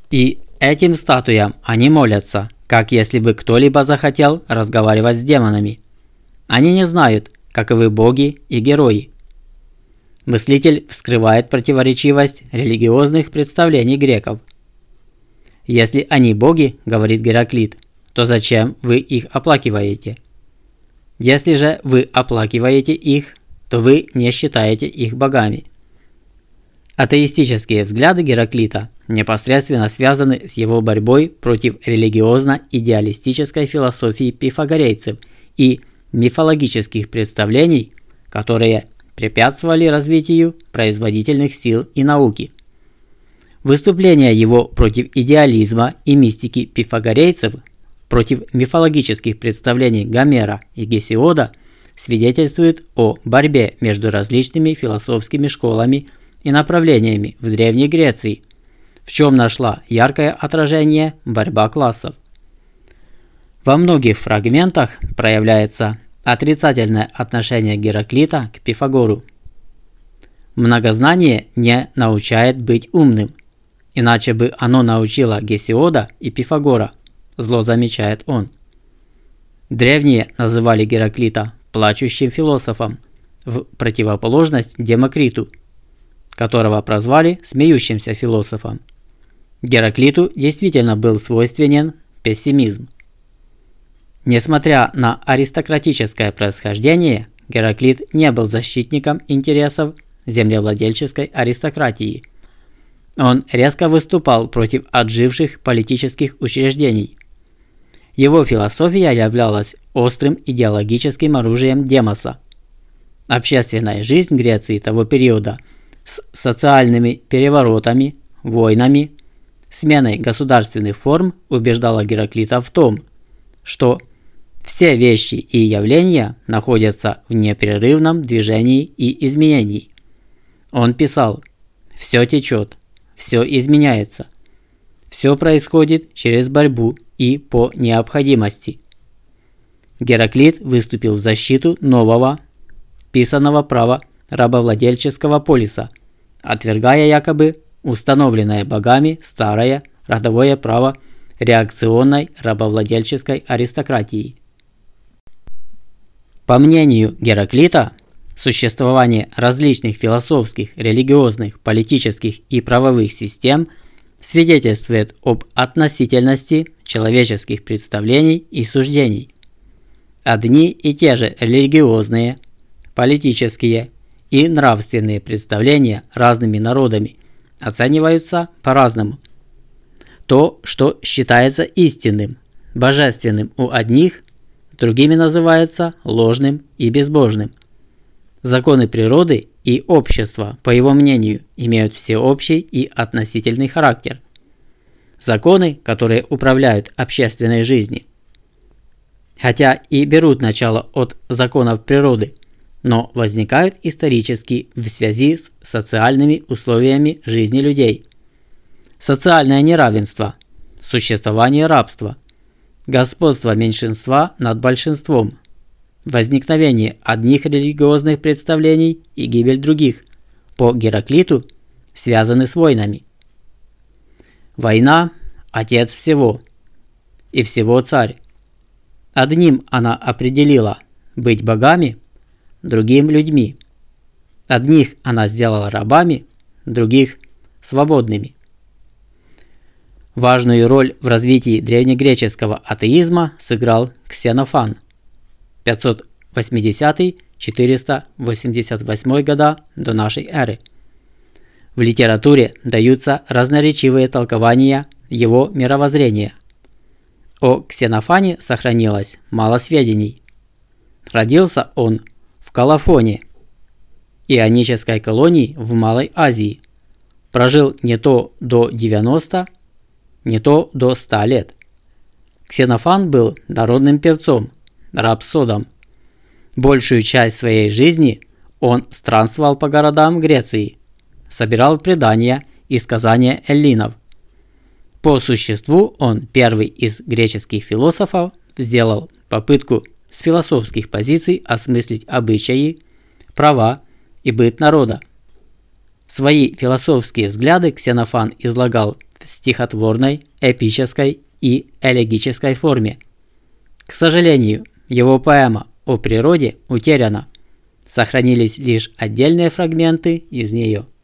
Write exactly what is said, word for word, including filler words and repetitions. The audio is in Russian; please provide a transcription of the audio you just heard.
И этим статуям они молятся, как если бы кто-либо захотел разговаривать с демонами. Они не знают, каковы боги и герои. Мыслитель вскрывает противоречивость религиозных представлений греков. «Если они боги, — говорит Гераклит, — то зачем вы их оплакиваете? Если же вы оплакиваете их, то вы не считаете их богами». Атеистические взгляды Гераклита непосредственно связаны с его борьбой против религиозно-идеалистической философии пифагорейцев и мифологических представлений, которые препятствовали развитию производительных сил и науки. Выступления его против идеализма и мистики пифагорейцев, против мифологических представлений Гомера и Гесиода свидетельствуют о борьбе между различными философскими школами и направлениями в Древней Греции, в чем нашла яркое отражение борьба классов. Во многих фрагментах проявляется отрицательное отношение Гераклита к Пифагору. Многознание не научает быть умным, иначе бы оно научило Гесиода и Пифагора, зло замечает он. Древние называли Гераклита плачущим философом, в противоположность Демокриту, которого прозвали смеющимся философом. Гераклиту действительно был свойственен пессимизм. Несмотря на аристократическое происхождение, Гераклит не был защитником интересов землевладельческой аристократии. Он резко выступал против отживших политических учреждений. Его философия являлась острым идеологическим оружием Демоса. Общественная жизнь Греции того периода с социальными переворотами, войнами, сменой государственных форм убеждала Гераклита в том, что все вещи и явления находятся в непрерывном движении и изменении. Он писал: «Все течет, все изменяется, все происходит через борьбу и по необходимости». Гераклит выступил в защиту нового, писанного права рабовладельческого полиса, отвергая якобы установленное богами старое родовое право реакционной рабовладельческой аристократии. По мнению Гераклита, существование различных философских, религиозных, политических и правовых систем свидетельствует об относительности человеческих представлений и суждений. Одни и те же религиозные, политические и нравственные представления разными народами оцениваются по-разному. То, что считается истинным, божественным у одних, другими называется ложным и безбожным. Законы природы и общества, по его мнению, имеют всеобщий и относительный характер. Законы, которые управляют общественной жизнью, хотя и берут начало от законов природы, но возникают исторически в связи с социальными условиями жизни людей. Социальное неравенство, существование рабства, господство меньшинства над большинством, возникновение одних религиозных представлений и гибель других, по Гераклиту, связаны с войнами. Война – отец всего, и всего царь. Одним она определила быть богами, другим – людьми. Одних она сделала рабами, других – свободными. Важную роль в развитии древнегреческого атеизма сыграл Ксенофан пятьсот восьмидесятый — четыреста восемьдесят восьмой года до нашей эры. В литературе даются разноречивые толкования его мировоззрения. О Ксенофане сохранилось мало сведений. Родился он в Колофоне, ионической колонии в Малой Азии. Прожил не то до девяноста, не то до ста лет. Ксенофан был народным певцом, рапсодом. Большую часть своей жизни он странствовал по городам Греции, собирал предания и сказания эллинов. По существу он первый из греческих философов сделал попытку с философских позиций осмыслить обычаи, права и быт народа. Свои философские взгляды Ксенофан излагал в стихотворной, эпической и элегической форме. К сожалению, его поэма о природе утеряна. Сохранились лишь отдельные фрагменты из нее.